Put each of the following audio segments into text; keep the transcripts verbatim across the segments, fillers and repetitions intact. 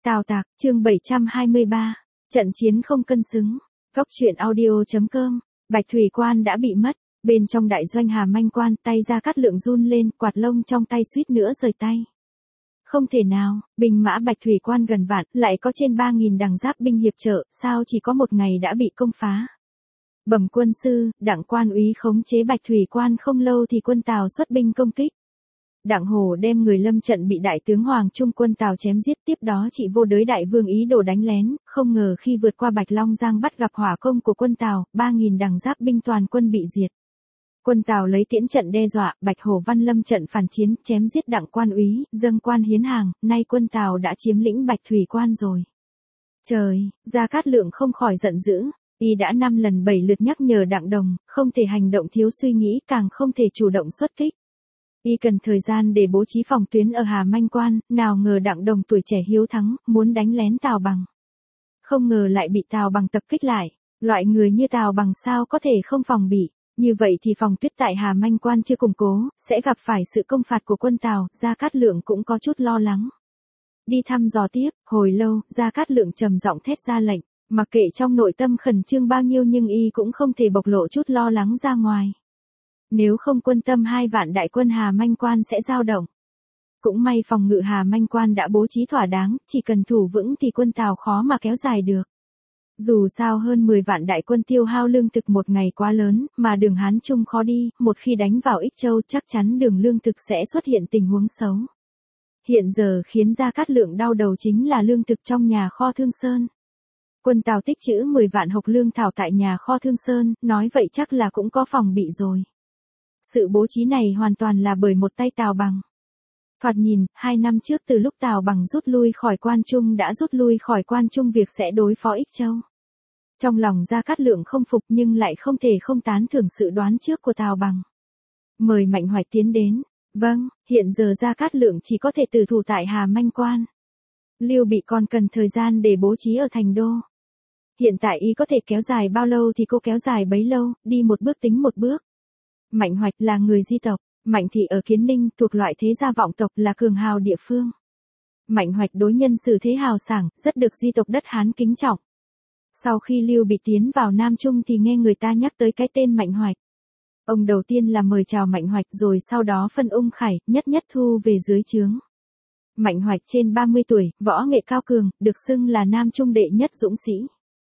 Tào Tạc, chương bảy trăm hai mươi ba, trận chiến không cân xứng. Góc truyện audio.com, Bạch Thủy Quan đã bị mất, bên trong đại doanh Hà Manh Quan, tay Gia Cát Lượng run lên, quạt lông trong tay suýt nữa rời tay. Không thể nào, binh mã Bạch Thủy Quan gần vạn, lại có trên ba nghìn đằng giáp binh hiệp trợ, sao chỉ có một ngày đã bị công phá. Bẩm quân sư, Đặng Quan úy khống chế Bạch Thủy Quan không lâu thì quân Tào xuất binh công kích. Đặng Hồ đem người lâm trận bị đại tướng Hoàng Trung quân Tào chém giết, tiếp đó trị Vô Đới đại vương ý đồ đánh lén, không ngờ khi vượt qua Bạch Long Giang bắt gặp hỏa công của quân Tào, ba nghìn đằng giáp binh toàn quân bị diệt. Quân Tào lấy tiễn trận đe dọa, Bạch Hổ Văn lâm trận phản chiến, chém giết Đặng Quan úy, dâng quan hiến hàng, nay quân Tào đã chiếm lĩnh Bạch Thủy Quan rồi. Trời, Gia Cát Lượng không khỏi giận dữ, y đã năm lần bảy lượt nhắc nhở Đặng Đồng, không thể hành động thiếu suy nghĩ, càng không thể chủ động xuất kích. Y cần thời gian để bố trí phòng tuyến ở Hà Manh Quan, nào ngờ Đặng Đồng tuổi trẻ hiếu thắng, muốn đánh lén Tào Bằng. Không ngờ lại bị Tào Bằng tập kích lại, loại người như Tào Bằng sao có thể không phòng bị, như vậy thì phòng tuyết tại Hà Manh Quan chưa củng cố, sẽ gặp phải sự công phạt của quân Tào, Gia Cát Lượng cũng có chút lo lắng. Đi thăm dò tiếp, hồi lâu, Gia Cát Lượng trầm giọng thét ra lệnh, mặc kệ trong nội tâm khẩn trương bao nhiêu nhưng y cũng không thể bộc lộ chút lo lắng ra ngoài. Nếu không quân tâm hai vạn đại quân Hà Manh Quan sẽ dao động. Cũng may phòng ngự Hà Manh Quan đã bố trí thỏa đáng, chỉ cần thủ vững thì quân Tào khó mà kéo dài được. Dù sao hơn mười vạn đại quân tiêu hao lương thực một ngày quá lớn, mà đường Hán Trung khó đi, một khi đánh vào Ích Châu chắc chắn đường lương thực sẽ xuất hiện tình huống xấu. Hiện giờ khiến Gia Cát Lượng đau đầu chính là lương thực trong nhà kho Thương Sơn. Quân Tào tích trữ mười vạn hộc lương thảo tại nhà kho Thương Sơn, nói vậy chắc là cũng có phòng bị rồi. Sự bố trí này hoàn toàn là bởi một tay Tào Bằng. Thoạt nhìn, hai năm trước từ lúc Tào Bằng rút lui khỏi Quan Trung đã rút lui khỏi Quan Trung việc sẽ đối phó Ích Châu. Trong lòng Gia Cát Lượng không phục nhưng lại không thể không tán thưởng sự đoán trước của Tào Bằng. Mời Mạnh Hoạch tiến đến. Vâng, hiện giờ Gia Cát Lượng chỉ có thể tử thủ tại Hà Manh Quan. Lưu Bị còn cần thời gian để bố trí ở thành đô. Hiện tại y có thể kéo dài bao lâu thì cô kéo dài bấy lâu, đi một bước tính một bước. Mạnh Hoạch là người di tộc, Mạnh thị ở Kiến Ninh thuộc loại thế gia vọng tộc là cường hào địa phương. Mạnh Hoạch đối nhân xử thế hào sảng, rất được di tộc đất Hán kính trọng. Sau khi Lưu Bị tiến vào Nam Trung thì nghe người ta nhắc tới cái tên Mạnh Hoạch. Ông đầu tiên là mời chào Mạnh Hoạch rồi sau đó phân ung khải, nhất nhất thu về dưới trướng. Mạnh Hoạch trên ba mươi tuổi, võ nghệ cao cường, được xưng là Nam Trung đệ nhất dũng sĩ.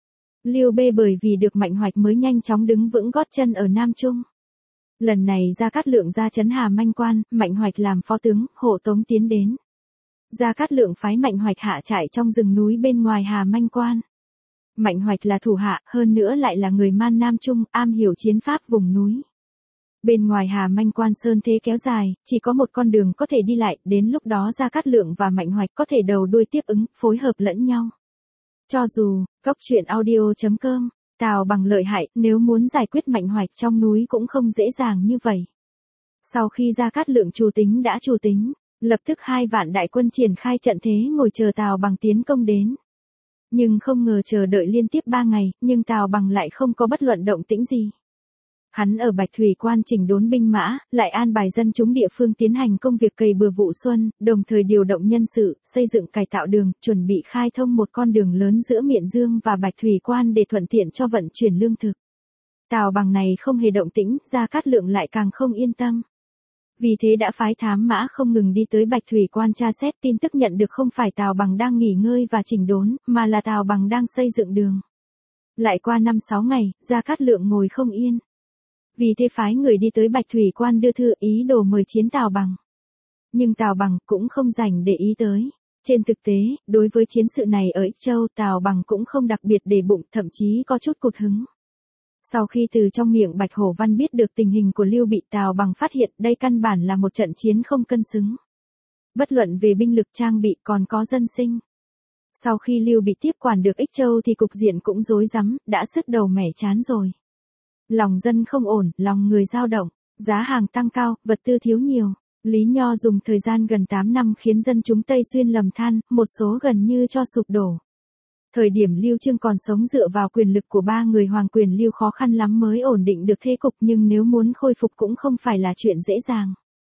Lưu Bê bởi vì được Mạnh Hoạch mới nhanh chóng đứng vững gót chân ở Nam Trung. Lần này Gia Cát Lượng ra trấn Hà Manh Quan, Mạnh Hoạch làm phó tướng, hộ tống tiến đến. Gia Cát Lượng phái Mạnh Hoạch hạ trại trong rừng núi bên ngoài Hà Manh Quan. Mạnh Hoạch là thủ hạ, hơn nữa lại là người Man Nam Trung, am hiểu chiến pháp vùng núi. Bên ngoài Hà Manh Quan sơn thế kéo dài, chỉ có một con đường có thể đi lại, đến lúc đó Gia Cát Lượng và Mạnh Hoạch có thể đầu đuôi tiếp ứng, phối hợp lẫn nhau. Cho dù, góc truyện audio.com, Tào Bằng lợi hại, nếu muốn giải quyết Mạnh Hoạch trong núi cũng không dễ dàng như vậy. Sau khi Gia Cát Lượng chủ tính đã chủ tính, lập tức hai vạn đại quân triển khai trận thế ngồi chờ Tào Bằng tiến công đến. Nhưng không ngờ chờ đợi liên tiếp ba ngày, nhưng Tào Bằng lại không có bất luận động tĩnh gì. Hắn ở Bạch Thủy Quan chỉnh đốn binh mã, lại an bài dân chúng địa phương tiến hành công việc cày bừa vụ xuân, đồng thời điều động nhân sự, xây dựng cải tạo đường, chuẩn bị khai thông một con đường lớn giữa Miện Dương và Bạch Thủy Quan để thuận tiện cho vận chuyển lương thực. Tào Bằng này không hề động tĩnh, Gia Cát Lượng lại càng không yên tâm. Vì thế đã phái thám mã không ngừng đi tới Bạch Thủy Quan tra xét, tin tức nhận được không phải Tào Bằng đang nghỉ ngơi và chỉnh đốn, mà là Tào Bằng đang xây dựng đường. Lại qua năm sáu ngày, Gia Cát Lượng ngồi không yên. Vì thế phái người đi tới Bạch Thủy Quan đưa thư ý đồ mời chiến Tào Bằng. Nhưng Tào Bằng cũng không dành để ý tới. Trên thực tế, đối với chiến sự này ở Ích Châu, Tào Bằng cũng không đặc biệt để bụng, thậm chí có chút cụt hứng. Sau khi từ trong miệng Bạch Hổ Văn biết được tình hình của Lưu Bị, Tào Bằng phát hiện đây căn bản là một trận chiến không cân xứng. Bất luận về binh lực trang bị còn có dân sinh. Sau khi Lưu Bị tiếp quản được Ích Châu thì cục diện cũng rối rắm, đã sứt đầu mẻ chán rồi. Lòng dân không ổn, lòng người dao động, giá hàng tăng cao, vật tư thiếu nhiều. Lý Nho dùng thời gian gần tám năm khiến dân chúng Tây Xuyên lầm than, một số gần như cho sụp đổ. Thời điểm Lưu Trương còn sống dựa vào quyền lực của ba người hoàng quyền Lưu khó khăn lắm mới ổn định được thế cục, nhưng nếu muốn khôi phục cũng không phải là chuyện dễ dàng.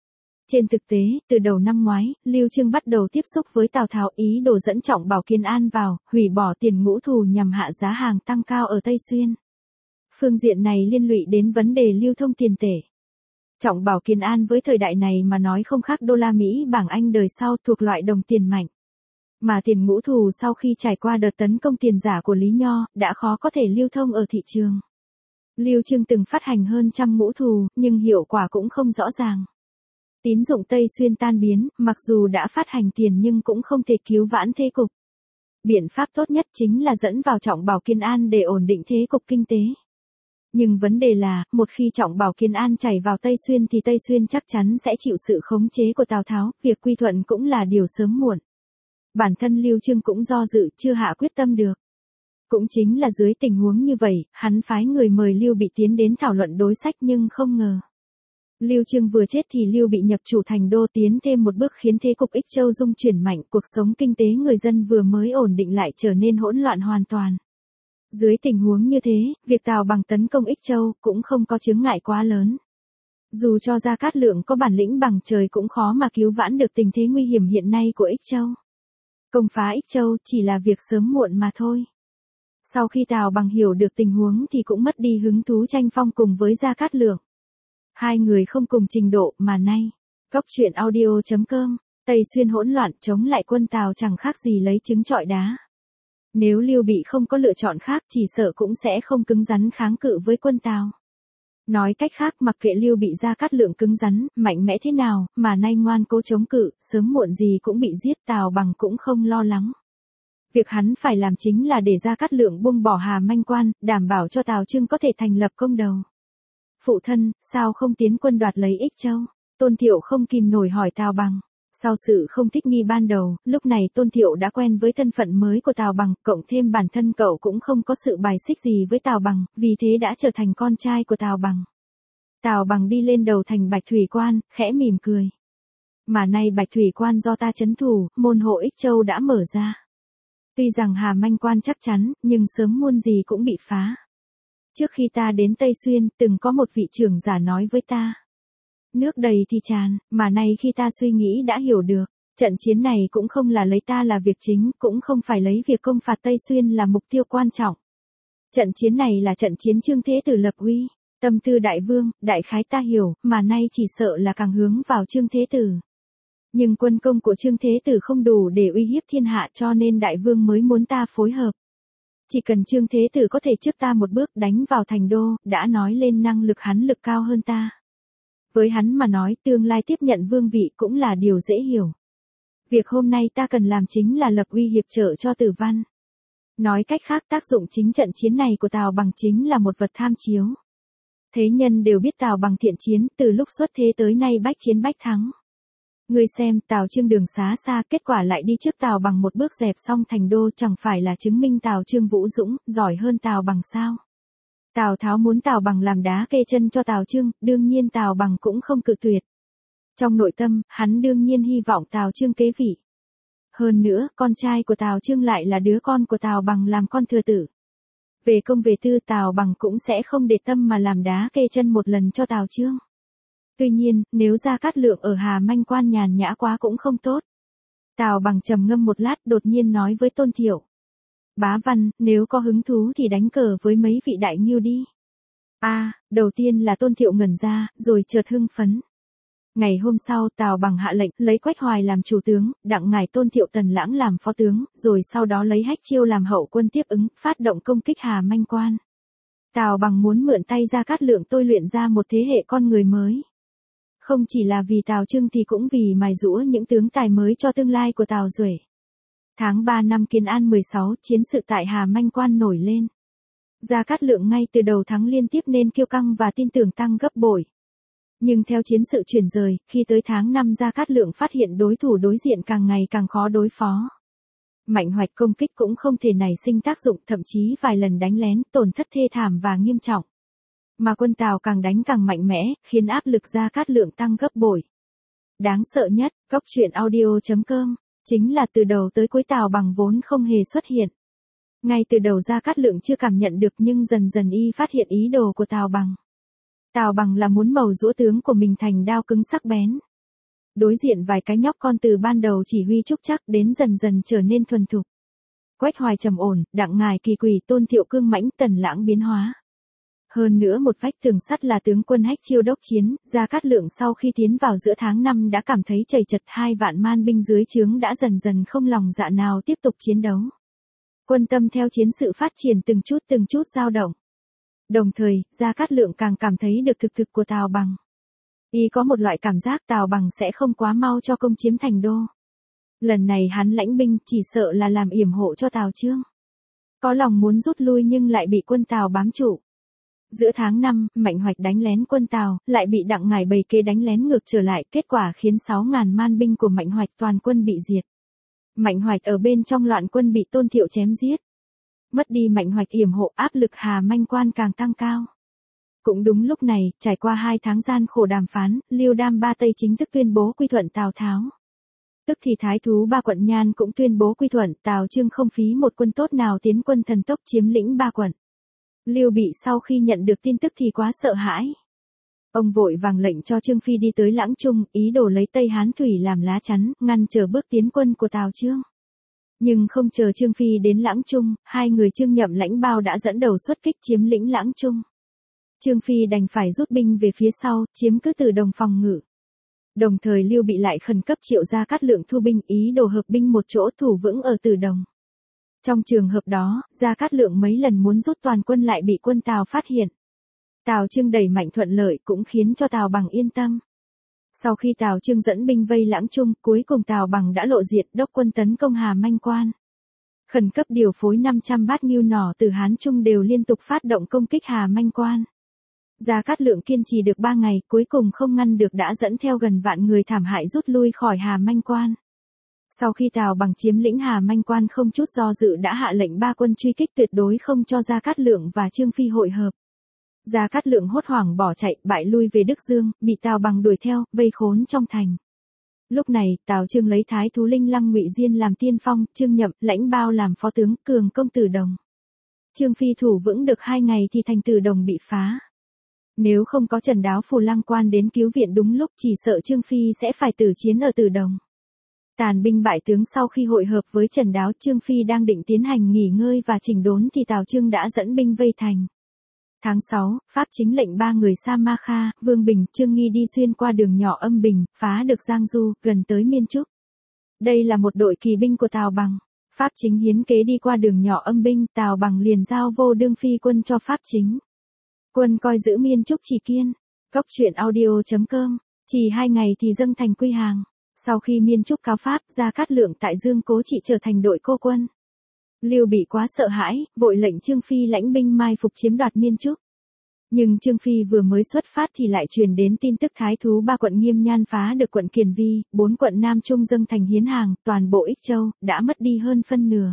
Trên thực tế, từ đầu năm ngoái, Lưu Chương bắt đầu tiếp xúc với Tào Tháo ý đồ dẫn Trọng Bảo Kiến An vào, hủy bỏ tiền ngũ thù nhằm hạ giá hàng tăng cao ở Tây Xuyên. Phương diện này liên lụy đến vấn đề lưu thông tiền tệ. Trọng Bảo Kiến An với thời đại này mà nói không khác đô la Mỹ bảng Anh đời sau, thuộc loại đồng tiền mạnh. Mà tiền ngũ thù sau khi trải qua đợt tấn công tiền giả của Lý Nho, đã khó có thể lưu thông ở thị trường. Lưu Chương từng phát hành hơn trăm ngũ thù, nhưng hiệu quả cũng không rõ ràng. Tín dụng Tây Xuyên tan biến, mặc dù đã phát hành tiền nhưng cũng không thể cứu vãn thế cục. Biện pháp tốt nhất chính là dẫn vào Trọng Bảo Kiến An để ổn định thế cục kinh tế. Nhưng vấn đề là, một khi Trọng Bảo Kiến An chảy vào Tây Xuyên thì Tây Xuyên chắc chắn sẽ chịu sự khống chế của Tào Tháo, việc quy thuận cũng là điều sớm muộn. Bản thân Lưu Chương cũng do dự, chưa hạ quyết tâm được. Cũng chính là dưới tình huống như vậy, hắn phái người mời Lưu Bị tiến đến thảo luận đối sách nhưng không ngờ. Lưu Chương vừa chết thì Lưu Bị nhập chủ thành đô, tiến thêm một bước khiến thế cục Ích Châu dung chuyển mạnh, cuộc sống kinh tế người dân vừa mới ổn định lại trở nên hỗn loạn hoàn toàn. Dưới tình huống như thế, việc Tào Bằng tấn công Ích Châu cũng không có chướng ngại quá lớn. Dù cho Gia Cát Lượng có bản lĩnh bằng trời cũng khó mà cứu vãn được tình thế nguy hiểm hiện nay của Ích Châu. Công phá Ích Châu chỉ là việc sớm muộn mà thôi. Sau khi Tào Bằng hiểu được tình huống thì cũng mất đi hứng thú tranh phong cùng với Gia Cát Lượng. Hai người không cùng trình độ mà nay. Cốc truyện audio chấm com, Tây Xuyên hỗn loạn chống lại quân Tào chẳng khác gì lấy trứng trọi đá. Nếu Lưu Bị không có lựa chọn khác chỉ sợ cũng sẽ không cứng rắn kháng cự với quân Tào. Nói cách khác, mặc kệ Lưu Bị Gia Cát Lượng cứng rắn, mạnh mẽ thế nào, mà nay ngoan cố chống cự, sớm muộn gì cũng bị giết, Tào Bằng cũng không lo lắng. Việc hắn phải làm chính là để Gia Cát Lượng buông bỏ Hà Manh Quan, đảm bảo cho Tào Chương có thể thành lập công đầu. Phụ thân, sao không tiến quân đoạt lấy Ích Châu? Tôn Thiệu không kìm nổi hỏi Tào Bằng. Sau sự không thích nghi ban đầu, lúc này Tôn Thiệu đã quen với thân phận mới của Tào Bằng, cộng thêm bản thân cậu cũng không có sự bài xích gì với Tào Bằng, vì thế đã trở thành con trai của Tào Bằng. Tào Bằng đi lên đầu thành Bạch Thủy Quan, khẽ mỉm cười. Mà nay Bạch Thủy Quan do ta trấn thủ, môn hộ Ích Châu đã mở ra. Tuy rằng Hà Manh Quan chắc chắn, nhưng sớm muộn gì cũng bị phá. Trước khi ta đến Tây Xuyên, từng có một vị trưởng giả nói với ta. Nước đầy thì tràn, mà nay khi ta suy nghĩ đã hiểu được, trận chiến này cũng không là lấy ta là việc chính, cũng không phải lấy việc công phạt Tây Xuyên là mục tiêu quan trọng. Trận chiến này là trận chiến Trương Thế Tử lập uy, tâm tư đại vương, đại khái ta hiểu, mà nay chỉ sợ là càng hướng vào Trương Thế Tử. Nhưng quân công của Trương Thế Tử không đủ để uy hiếp thiên hạ, cho nên đại vương mới muốn ta phối hợp. Chỉ cần Trương Thế Tử có thể trước ta một bước đánh vào thành đô, đã nói lên năng lực hắn lực cao hơn ta. Với hắn mà nói tương lai tiếp nhận vương vị cũng là điều dễ hiểu. Việc hôm nay ta cần làm chính là lập uy hiệp trợ cho Tử Văn. Nói cách khác, tác dụng chính trận chiến này của Tào Bằng chính là một vật tham chiếu. Thế nhân đều biết Tào Bằng thiện chiến, từ lúc xuất thế tới nay bách chiến bách thắng. Ngươi xem, Tào Chương đường xá xa, kết quả lại đi trước Tào Bằng một bước dẹp xong thành đô, chẳng phải là chứng minh Tào Chương vũ dũng, giỏi hơn Tào Bằng sao? Tào Tháo muốn Tào Bằng làm đá kê chân cho Tào Chương, đương nhiên Tào Bằng cũng không cự tuyệt. Trong nội tâm, hắn đương nhiên hy vọng Tào Chương kế vị. Hơn nữa, con trai của Tào Chương lại là đứa con của Tào Bằng làm con thừa tử. Về công về tư, Tào Bằng cũng sẽ không để tâm mà làm đá kê chân một lần cho Tào Chương. Tuy nhiên, nếu Gia Cát Lượng ở Hà Manh Quan nhàn nhã quá cũng không tốt. Tào Bằng trầm ngâm một lát, đột nhiên nói với Tôn Thiệu. Bá Văn, nếu có hứng thú thì đánh cờ với mấy vị đại ngưu đi. A, à, đầu tiên là Tôn Thiệu ngẩn ra, rồi chợt hưng phấn. Ngày hôm sau, Tào Bằng hạ lệnh, lấy Quách Hoài làm chủ tướng, đặng ngài Tôn Thiệu Tần Lãng làm phó tướng, rồi sau đó lấy Hách Chiêu làm hậu quân tiếp ứng, phát động công kích Hà Manh Quan. Tào Bằng muốn mượn tay Gia Cát Lượng tôi luyện ra một thế hệ con người mới. Không chỉ là vì Tào Chương thì cũng vì mài giũa những tướng tài mới cho tương lai của Tào Duệ. Tháng ba năm Kiến An mười sáu, chiến sự tại Hà Manh Quan nổi lên. Gia Cát Lượng ngay từ đầu tháng liên tiếp nên kiêu căng và tin tưởng tăng gấp bội. Nhưng theo chiến sự chuyển rời, khi tới tháng năm Gia Cát Lượng phát hiện đối thủ đối diện càng ngày càng khó đối phó. Mạnh hoạch công kích cũng không thể nảy sinh tác dụng, thậm chí vài lần đánh lén, tổn thất thê thảm và nghiêm trọng. Mà quân Tào càng đánh càng mạnh mẽ, khiến áp lực Gia Cát Lượng tăng gấp bội. Đáng sợ nhất, cốc truyện audio chấm com, chính là từ đầu tới cuối Tào Bằng vốn không hề xuất hiện. Ngay từ đầu Gia Cát Lượng chưa cảm nhận được nhưng dần dần y phát hiện ý đồ của Tào Bằng. Tào Bằng là muốn mầu giũa tướng của mình thành đao cứng sắc bén. Đối diện vài cái nhóc con từ ban đầu chỉ huy trúc chắc đến dần dần trở nên thuần thục. Quách Hoài trầm ổn, Đặng Ngải kỳ quỷ, Tôn Thiệu cương mãnh, Tần Lãng biến hóa. Hơn nữa một vách tường sắt là tướng quân Hách Chiêu đốc chiến, Gia Cát Lượng sau khi tiến vào giữa tháng năm đã cảm thấy chầy chật, hai vạn man binh dưới trướng đã dần dần không lòng dạ nào tiếp tục chiến đấu. Quân tâm theo chiến sự phát triển từng chút từng chút dao động. Đồng thời, Gia Cát Lượng càng cảm thấy được thực thực của Tào Bằng. Y có một loại cảm giác Tào Bằng sẽ không quá mau cho công chiếm thành đô. Lần này hắn lãnh binh chỉ sợ là làm yểm hộ cho Tào Chương. Có lòng muốn rút lui nhưng lại bị quân Tào bám trụ. Giữa tháng năm, Mạnh Hoạch đánh lén quân Tào, lại bị Đặng Ngải bày kế đánh lén ngược trở lại, kết quả khiến sáu ngàn man binh của Mạnh Hoạch toàn quân bị diệt. Mạnh Hoạch ở bên trong loạn quân bị Tôn Thiệu chém giết. Mất đi Mạnh Hoạch yểm hộ, áp lực Hà Manh Quan càng tăng cao. Cũng đúng lúc này, trải qua hai tháng gian khổ đàm phán, Liêu Đam Ba Tây chính thức tuyên bố quy thuận Tào Tháo. Tức thì Thái thú Ba Quận Nhan cũng tuyên bố quy thuận, Tào Chương không phí một quân tốt nào tiến quân thần tốc chiếm lĩnh ba quận. Lưu Bị sau khi nhận được tin tức thì quá sợ hãi. Ông vội vàng lệnh cho Trương Phi đi tới Lãng Trung, ý đồ lấy Tây Hán Thủy làm lá chắn, ngăn trở bước tiến quân của Tào Chương. Nhưng không chờ Trương Phi đến Lãng Trung, hai người Trương Nhậm Lãnh Bao đã dẫn đầu xuất kích chiếm lĩnh Lãng Trung. Trương Phi đành phải rút binh về phía sau, chiếm cứ Từ Đồng phòng ngự. Đồng thời Lưu Bị lại khẩn cấp triệu Gia Cát Lượng thu binh, ý đồ hợp binh một chỗ thủ vững ở Từ Đồng. Trong trường hợp đó, Gia Cát Lượng mấy lần muốn rút toàn quân lại bị quân Tào phát hiện. Tào Chương đẩy mạnh thuận lợi cũng khiến cho Tào Bằng yên tâm. Sau khi Tào Chương dẫn binh vây Lãng Trung, cuối cùng Tào Bằng đã lộ diện đốc quân tấn công Hà Manh Quan. Khẩn cấp điều phối năm trăm bát ngưu nỏ từ Hán Trung đều liên tục phát động công kích Hà Manh Quan. Gia Cát Lượng kiên trì được ba ngày, cuối cùng không ngăn được đã dẫn theo gần vạn người thảm hại rút lui khỏi Hà Manh Quan. Sau khi Tào Bằng chiếm lĩnh Hà Manh Quan không chút do dự đã hạ lệnh ba quân truy kích tuyệt đối không cho Gia Cát Lượng và Trương Phi hội hợp. Gia Cát Lượng hốt hoảng bỏ chạy, bại lui về Đức Dương, bị Tào Bằng đuổi theo, vây khốn trong thành. Lúc này, Tào Chương lấy Thái thú Linh Lăng Ngụy Diên làm tiên phong, Trương Nhậm Lãnh Bao làm phó tướng, cường công Từ Đồng. Trương Phi thủ vững được hai ngày thì thành Từ Đồng bị phá. Nếu không có Trần Đáo Phù Lăng Quan đến cứu viện đúng lúc, chỉ sợ Trương Phi sẽ phải tử chiến ở Từ Đồng. Tàn binh bại tướng sau khi hội hợp với Trần Đáo, Trương Phi đang định tiến hành nghỉ ngơi và chỉnh đốn thì Tào Chương đã dẫn binh vây thành. Tháng sáu, Pháp chính lệnh ba người Sa Ma Kha, Vương Bình, Trương Nghi đi xuyên qua đường nhỏ Âm Bình, phá được Giang Du, gần tới Miên Trúc. Đây là một đội kỳ binh của Tào Bằng. Pháp chính hiến kế đi qua đường nhỏ Âm Binh, Tào Bằng liền giao vô đương phi quân cho Pháp chính. Quân coi giữ Miên Trúc Trì Kiên. Cốc truyện audio chấm com. Chỉ hai ngày thì dâng thành quy hàng. Sau khi Miên Trúc cáo Pháp, Gia Cát Lượng tại Dương Cố Trị trở thành đội cô quân. Lưu Bị quá sợ hãi, vội lệnh Trương Phi lãnh binh mai phục chiếm đoạt Miên Trúc. Nhưng Trương Phi vừa mới xuất phát thì lại truyền đến tin tức Thái thú Ba Quận Nghiêm Nhan phá được quận Kiền Vi, bốn quận Nam Trung dâng thành hiến hàng, toàn bộ Ích Châu đã mất đi hơn phân nửa.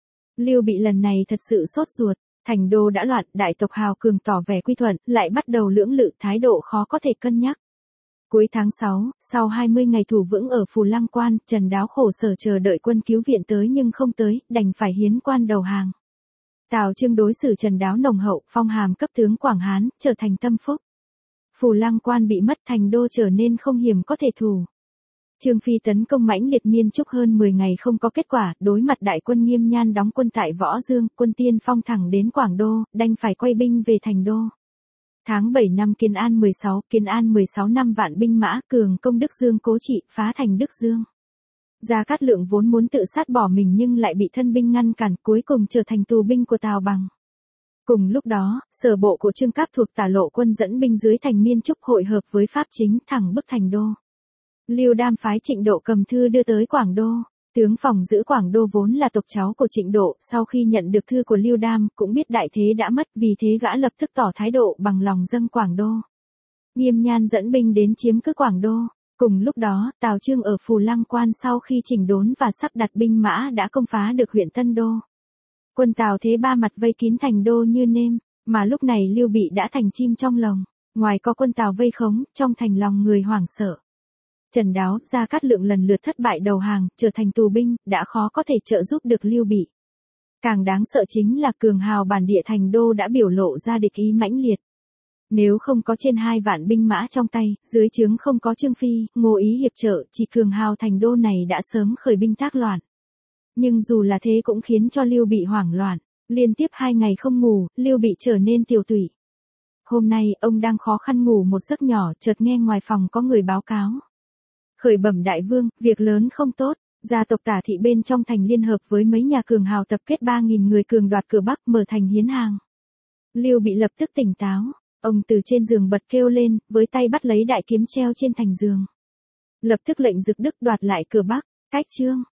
Lưu Bị lần này thật sự sốt ruột, thành đô đã loạn, đại tộc hào cường tỏ vẻ quy thuận, lại bắt đầu lưỡng lự, thái độ khó có thể cân nhắc. Cuối tháng sáu, sau hai mươi ngày thủ vững ở Phù Lăng Quan, Trần Đáo khổ sở chờ đợi quân cứu viện tới nhưng không tới, đành phải hiến quan đầu hàng. Tào Chương đối xử Trần Đáo nồng hậu, phong hàm cấp tướng Quảng Hán, trở thành tâm phúc. Phù Lăng Quan bị mất, thành đô trở nên không hiểm có thể thủ. Trương Phi tấn công mãnh liệt Miên Trúc hơn mười ngày không có kết quả, đối mặt đại quân Nghiêm Nhan đóng quân tại Võ Dương, quân tiên phong thẳng đến Quảng Đô, đành phải quay binh về thành đô. Tháng bảy năm Kiến An mười sáu, Kiến An mười sáu năm vạn binh mã, cường công Đức Dương Cố Trị, phá thành Đức Dương. Gia Cát Lượng vốn muốn tự sát bỏ mình nhưng lại bị thân binh ngăn cản, cuối cùng trở thành tù binh của Tào Bằng. Cùng lúc đó, sở bộ của Trương Cáp thuộc Tả Lộ quân dẫn binh dưới thành Miên Trúc hội hợp với Pháp chính thẳng bức thành đô. Liêu Đam phái Trịnh Độ cầm thư đưa tới Quảng Đô. Tướng phòng giữ Quảng Đô vốn là tộc cháu của Trịnh Độ, sau khi nhận được thư của Liêu Đam, cũng biết đại thế đã mất, vì thế gã lập tức tỏ thái độ bằng lòng dâng Quảng Đô. Nghiêm Nhan dẫn binh đến chiếm cứ Quảng Đô. Cùng lúc đó, Tào Chương ở Phù Lăng Quan sau khi chỉnh đốn và sắp đặt binh mã đã công phá được huyện Tân Đô. Quân Tào thế ba mặt vây kín thành đô như nêm, mà lúc này Lưu Bị đã thành chim trong lồng, ngoài có quân Tào vây khống, trong thành lòng người hoảng sợ. Trần Đáo, Gia Cát Lượng lần lượt thất bại đầu hàng, trở thành tù binh, đã khó có thể trợ giúp được Lưu Bị. Càng đáng sợ chính là cường hào bản địa thành đô đã biểu lộ ra địch ý mãnh liệt. Nếu không có trên hai vạn binh mã trong tay, dưới trướng không có Trương Phi, Ngô Ý hiệp trợ, chỉ cường hào thành đô này đã sớm khởi binh tác loạn. Nhưng dù là thế cũng khiến cho Lưu Bị hoảng loạn, liên tiếp hai ngày không ngủ, Lưu Bị trở nên tiều tụy. Hôm nay, ông đang khó khăn ngủ một giấc nhỏ, chợt nghe ngoài phòng có người báo cáo. Khởi bẩm đại vương, việc lớn không tốt, gia tộc Tả thị bên trong thành liên hợp với mấy nhà cường hào tập kết ba nghìn người cường đoạt cửa Bắc, mở thành hiến hàng. Lưu Bị lập tức tỉnh táo, ông từ trên giường bật kêu lên, với tay bắt lấy đại kiếm treo trên thành giường. Lập tức lệnh Dực Đức đoạt lại cửa Bắc, cách Trương